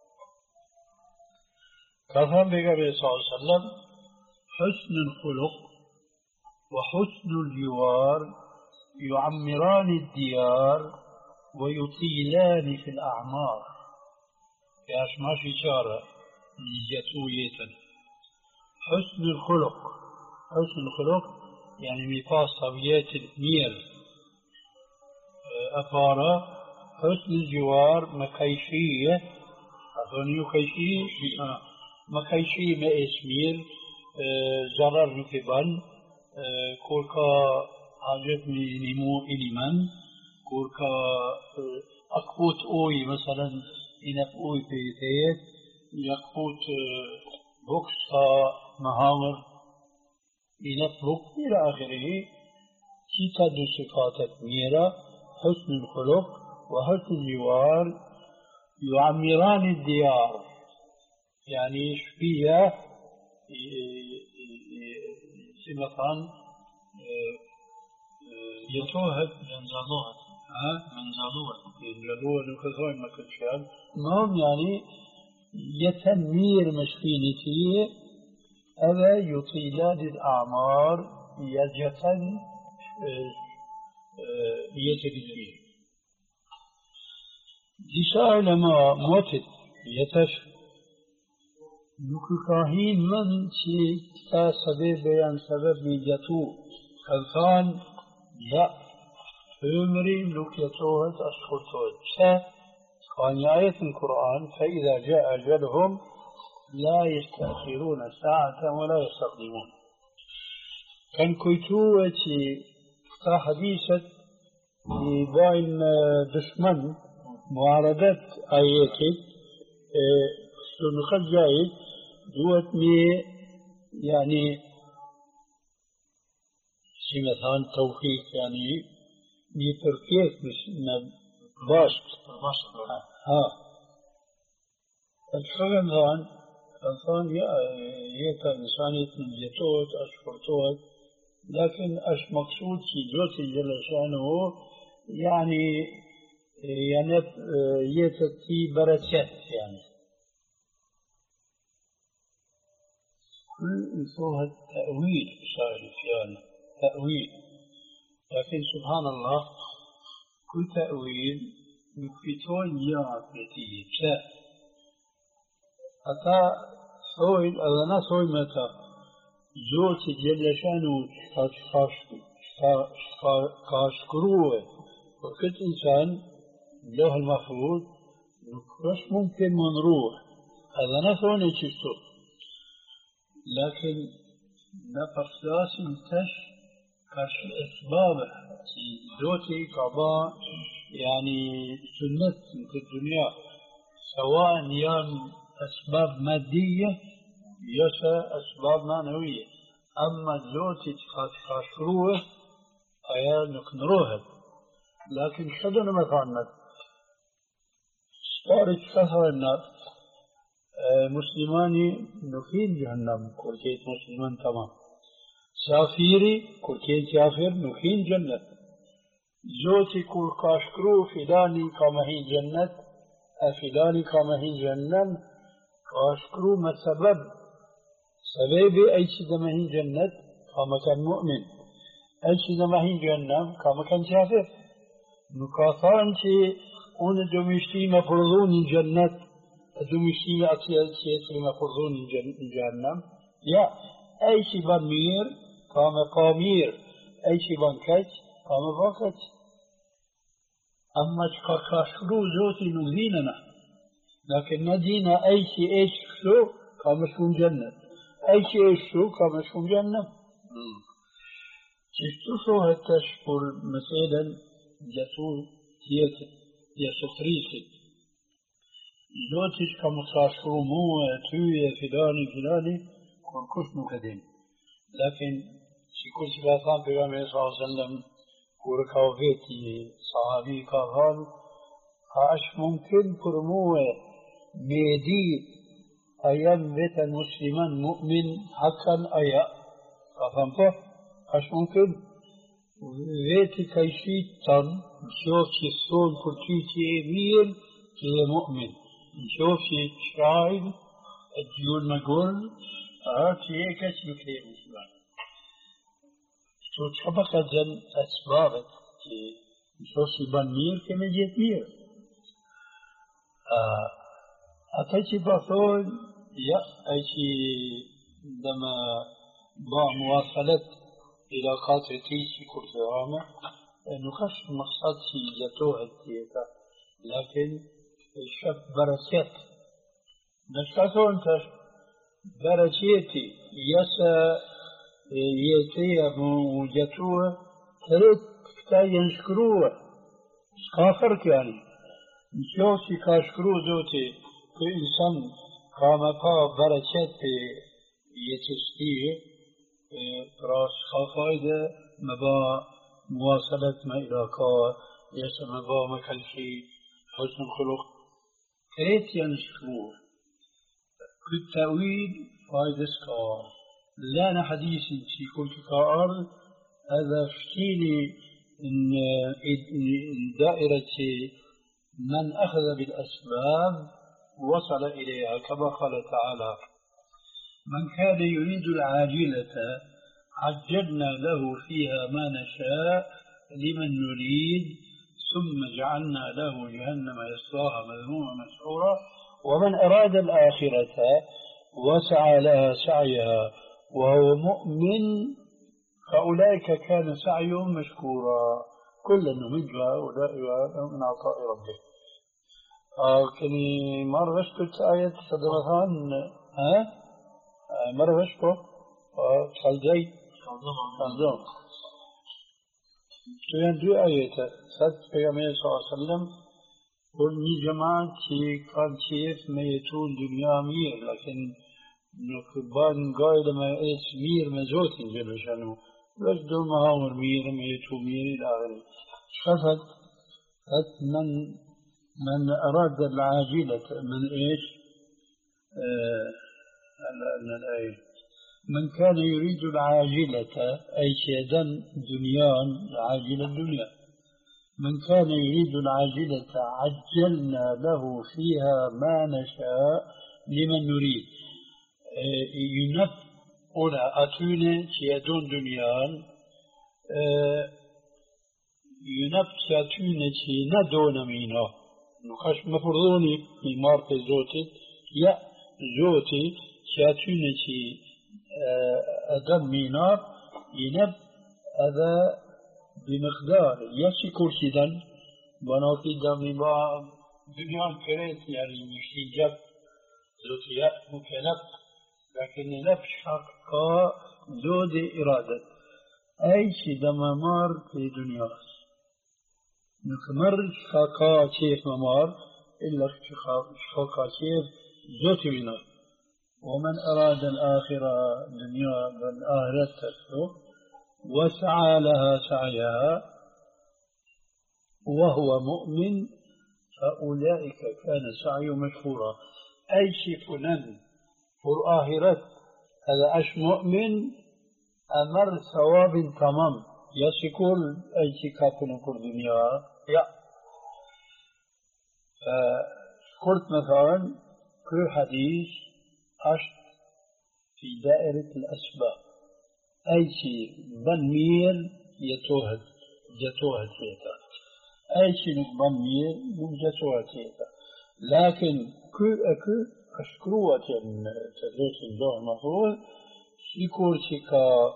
كفن بقبل صلى الله عليه وسلم حسن الخلق وحسن الجوار يعمران الديار ويطيلان في الأعمار. ياش ماشي شارع يتويتا. حسن الخلق حسن الخلق يعني ميقاس طبيعة المير أفارة. حسن الجوار مكيشية أظن يكيشية مكيشية ما اسمير زرر نكبان كوركا حاجات نمو إليمان كوركا أكبوت أوي مثلا إنف أوي بيتيت يكبوت بوكسا مهامر إنف بوك إلى آخره تيتا دو صفات ميرا حسن الخلق وحسن الجوار يعمران الديار يعني شبيه سمطان يتوهد ينزلوها منزلوها ينزلوها نكثر ما كنشان المهم يعني يتنمير مشكينتي هذا يطيلان الأعمار يجتن يتجدين ديشا لما موتت يتش نكاهين من شيء سبب بيان سبب يجتو كالثان لا عمري لكيتوهد أشخرتوهد شا كان آية القرآن فإذا جاء أجلهم لا يستأخرون ساعة ولا يستقدمون. كان كيتوتي حديثة بين دشمن معارضة آياتي سنخل جايد دوت مي يعني سمثان توفيق يعني مي تركيك مش باشت ها الحرم ذان الإنسان يتا إنسان يتنجتوت أشفرتوت لكن أش مقصود في جوتي جل شانه يعني يعني يتتي بركات يعني كل فوها التأويل صار يعني تأويل لكن سبحان الله كل تأويل يكفتون يا بيتي لا حتى سوي أنا سوي متى زوجي جل شانه كاش كاش كروه وكل إنسان اللوح المحفوظ مش ممكن ما نروح هذا نفون يشتو لكن نفس لازم تش كش أسبابه دوتي قضاء يعني سنة في الدنيا سواء يان أسباب مادية يسا أسباب معنوية أما دوتي تخاشروه أيا نكنروه لكن شدنا مكاننا صارت شهر النار مسلماني نخين جهنم كل كيت مسلمان تمام سافيري كل كيت كافر نخين جنة زوتي كل كاشكرو فلاني كامهين جنة فلاني كامهين جنة كاشكرو ما سبب سبب أي شيء مهين جنة كما كان مؤمن أي شيء مهين جنة كما كان كافر نكاثان شيء أون دمشتي مفرضون الجنة دمشتي أكيد شيء مفرضون الجنة يا أي شيء بمير كام قامير أي شيء بنكت كام باكت أما كاشرو زوتي نزيننا لكن ندينا أي شيء إيش شو كام شون جنة أي شيء إيش شو كام شون جنة تشتوفو هالتشكر مثلا جسول تيتر يسطريسي لوتش كمصاشرو مو توي فلاني فلاني كون كش مكدين لكن شكل سباتان بيغامي صلى الله عليه وسلم وركاوفيتي صحابي كافان هاش ممكن فرموه ميدي أيام بيت المسلمان مؤمن حقا أيا كافان فه هاش ممكن ويتي كيشيت تن نشوف شي الصول كرتيتي ميل كي مؤمن نشوف شي شرايل الديول مقول هاتي هيك اسمه كي مسلمان شو تحبك زن أسبابك كي نشوف شي بان مير كي مجيت مير أتيتي بطول يا أي شي لما ضاع مواصلات إلى قاطع تيسي كرسوامة نخش مقصد شي جاتوه التيتا لكن الشاب بركات نشكاتو انتش بركيتي يسا يتي وجاتوه تريد كتا ينشكروه سكافرك يعني نشوفي كاشكرو دوتي كإنسان قامتا بركات يتشتيه راس خافايدة مبا مواصلة ما إلى كار يسا مبا مكان شيء حسن الخلق كريت ينشكروه كالتأويل فايدة سكار لا حديث في كل كار هذا شتيني إن دائرة من أخذ بالأسباب وصل إليها كما قال تعالى من كان يريد العاجلة عجلنا له فيها ما نشاء لمن نريد ثم جعلنا له جهنم يصلاها مذموما مسحورا ومن أراد الآخرة وسعى لها سعيها وهو مؤمن فأولئك كان سعيهم مشكورا كلا نمد هؤلاء من عطاء ربه. كني مرة قلت آية صدرتان ها مرة بشكو خلجي خلجون شوية دو آية سد پیغمبر صلى الله عليه وسلم كل جماعة كان شيف ميتون دنيا مير لكن نكبان قايل ما ايش مير مزوت جل شانو بس دول مهاور مير ميتو مير إلى آخره شفت من من أراد العاجلة من ايش آه الآية من كان يريد العاجلة أي شيئا دنيان عاجل الدنيا من كان يريد العاجلة عجلنا له فيها ما نشاء لمن نريد ينب أولا أتوني شيئا دنيان ينب شيئا شيئا ندون مينا نخش مفرضوني في مارك زوتي يا زوتي شاتونة شي أدم مينار ينب هذا بمقدار يشي كرسيدا بناتي دامي با دنيا كريت يعني مشي جب زوجيات مكلف لكن نفس حقها زود إرادة أي شيء دمامار في دنيا نكمر شخاكا شيخ ممار إلا شخاكا شيخ زوت بنا ومن أراد الآخرة دنيا بالآخرة تسلو وسعى لها سعيها وهو مؤمن فأولئك كان سعيه مشكورا أي شيء فنن فر آخرة هذا أش مؤمن أمر ثواب تمام يسكول أي شيء كافن كل دنيا يا قلت مثلا كل حديث أشت في دائرة الأسباب أي شيء بنمير يتوهد جتوهد فيها أي شيء بنمير يجتوهد فيها لكن كل أكل أشكروة تزوج الله المفروض يكون شكا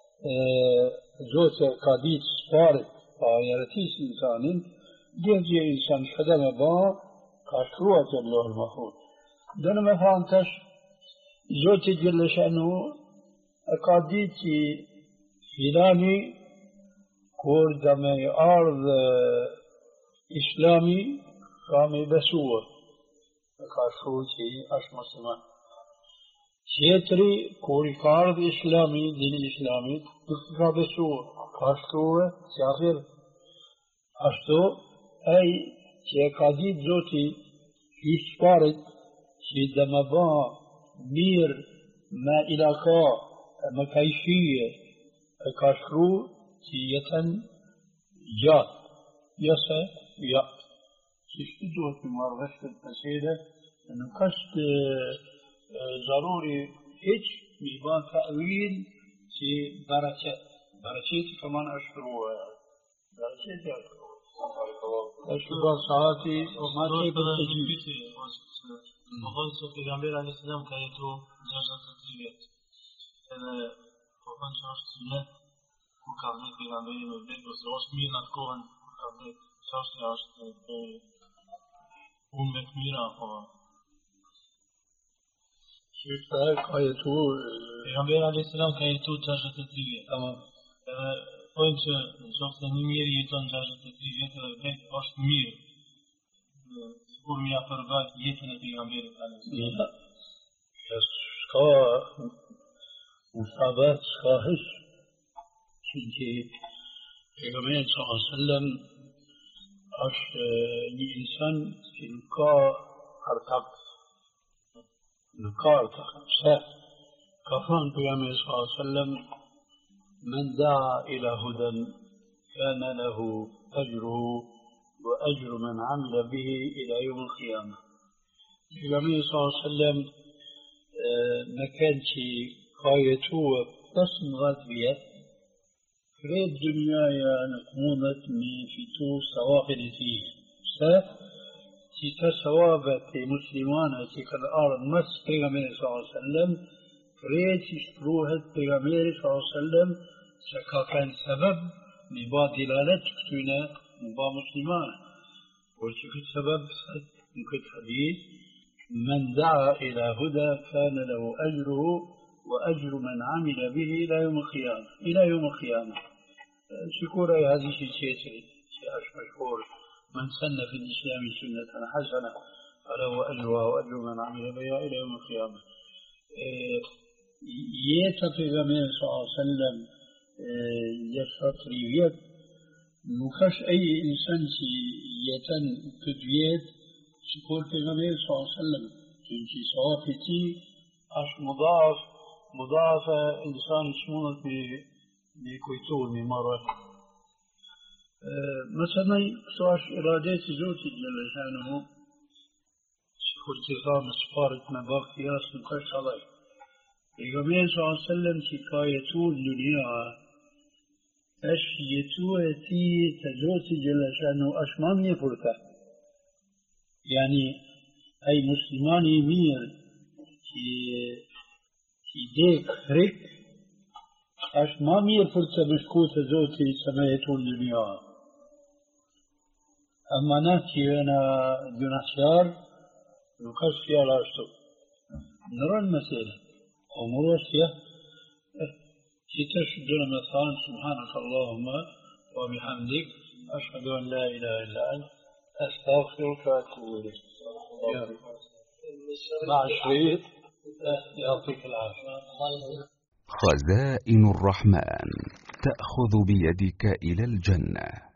زوجة قديس فارق فيرتيس إنسان جهجي إنسان خدمة با كاشكروة الله المفروض دون ما فهمتش زوجة جل شأنه قديس فلاني كور دمي أرض إسلامي قامي بسوة كاشكروة أش مسلمان شيتري كوري كارد إسلامي دين إسلامي تفكر بسوء كاشتوه شاخر أشتو أي شيء قديد زوتي يشفارد شيء دمبا مير ما إلاقا مكيشية كاشرو شيئة جات يسا يات شيشتدوه في مرغشت التسيدة أنه قشت ضروري هيك بيبان تأويل في بركة بركة كمان أشكروه بركة أشكر صلاتي وما شيء بالتجميل مخان سو پیغمبر علیه السلام که تو جاجت تیویت انا خوان شاش سنه و کامل پیغمبری مبید و سواش میرند کوهن و کامل شاش یاش اون بکمیرا كايتو پیغمبر علیه السلام که تو جاجت تیویت تمام پوینت شخص نمیری یتان جاجت تیویت بیت آش میر سپور میا پرگاه یتن پیغمبر علیه السلام شكا مصابات شكاهش چونكي پیغمبر صلى الله عليه وسلم اش الانسان في نكا ارتق نكا ارتق شاف كفان پیغمبر صلى الله عليه وسلم من دعا الى هدى كان له اجره واجر من عمل به الى يوم القيامه پیغمبر صلى الله عليه وسلم ما كانش غايته بس مغادبية في الدنيا يا نقمونة من فتو سواب فيه سا تيتا سواب مسلمان تيكا الأرض مس پیغمبر صلى الله عليه وسلم فريد يشتروها پیغمبر صلى الله عليه وسلم سكا كان سبب نبا دلالة كتونا نبا مسلمان وشكت سبب ممكن حديث من دعا إلى هدى كان له أجره وأجر من عمل به إلى يوم القيامة إلى يوم القيامة شكورا هذه شيء شيء مشهور من سن في الإسلام سنة حسنة فله أجرها وأجر من عمل بها إلى يوم القيامة يتفق من صلى الله عليه وسلم يفتريويت مخش أي إنسان يتن كدويت شكور پیغمبر صلى الله عليه وسلم چونكي صوابتي اش مضاعف مضاعف انسان شمونت بكويتون بمرة أه مثلا سواش ارادات زوتي جل شانه شكور تغام سفارة مباق قياس مخش علي پیغمبر صلى الله عليه وسلم شكايتون دنيا اش يتوتي تزوتي جل شانه اشمام يفرته يعني أي مسلمان يمير في في ديك هريك أش ما مير فرصة مشكوتة زوتي سمايته الدنيا أما نحكي أنا دون اختيار نقص فيها العشتو نرى المسألة أمور فيها تشهد مثلا سبحانك اللهم وبحمدك أشهد أن لا إله إلا أنت أستغفرك وأتوب إليك مع الشريط يعطيك العافية. خزائن الرحمن تأخذ بيدك إلى الجنة.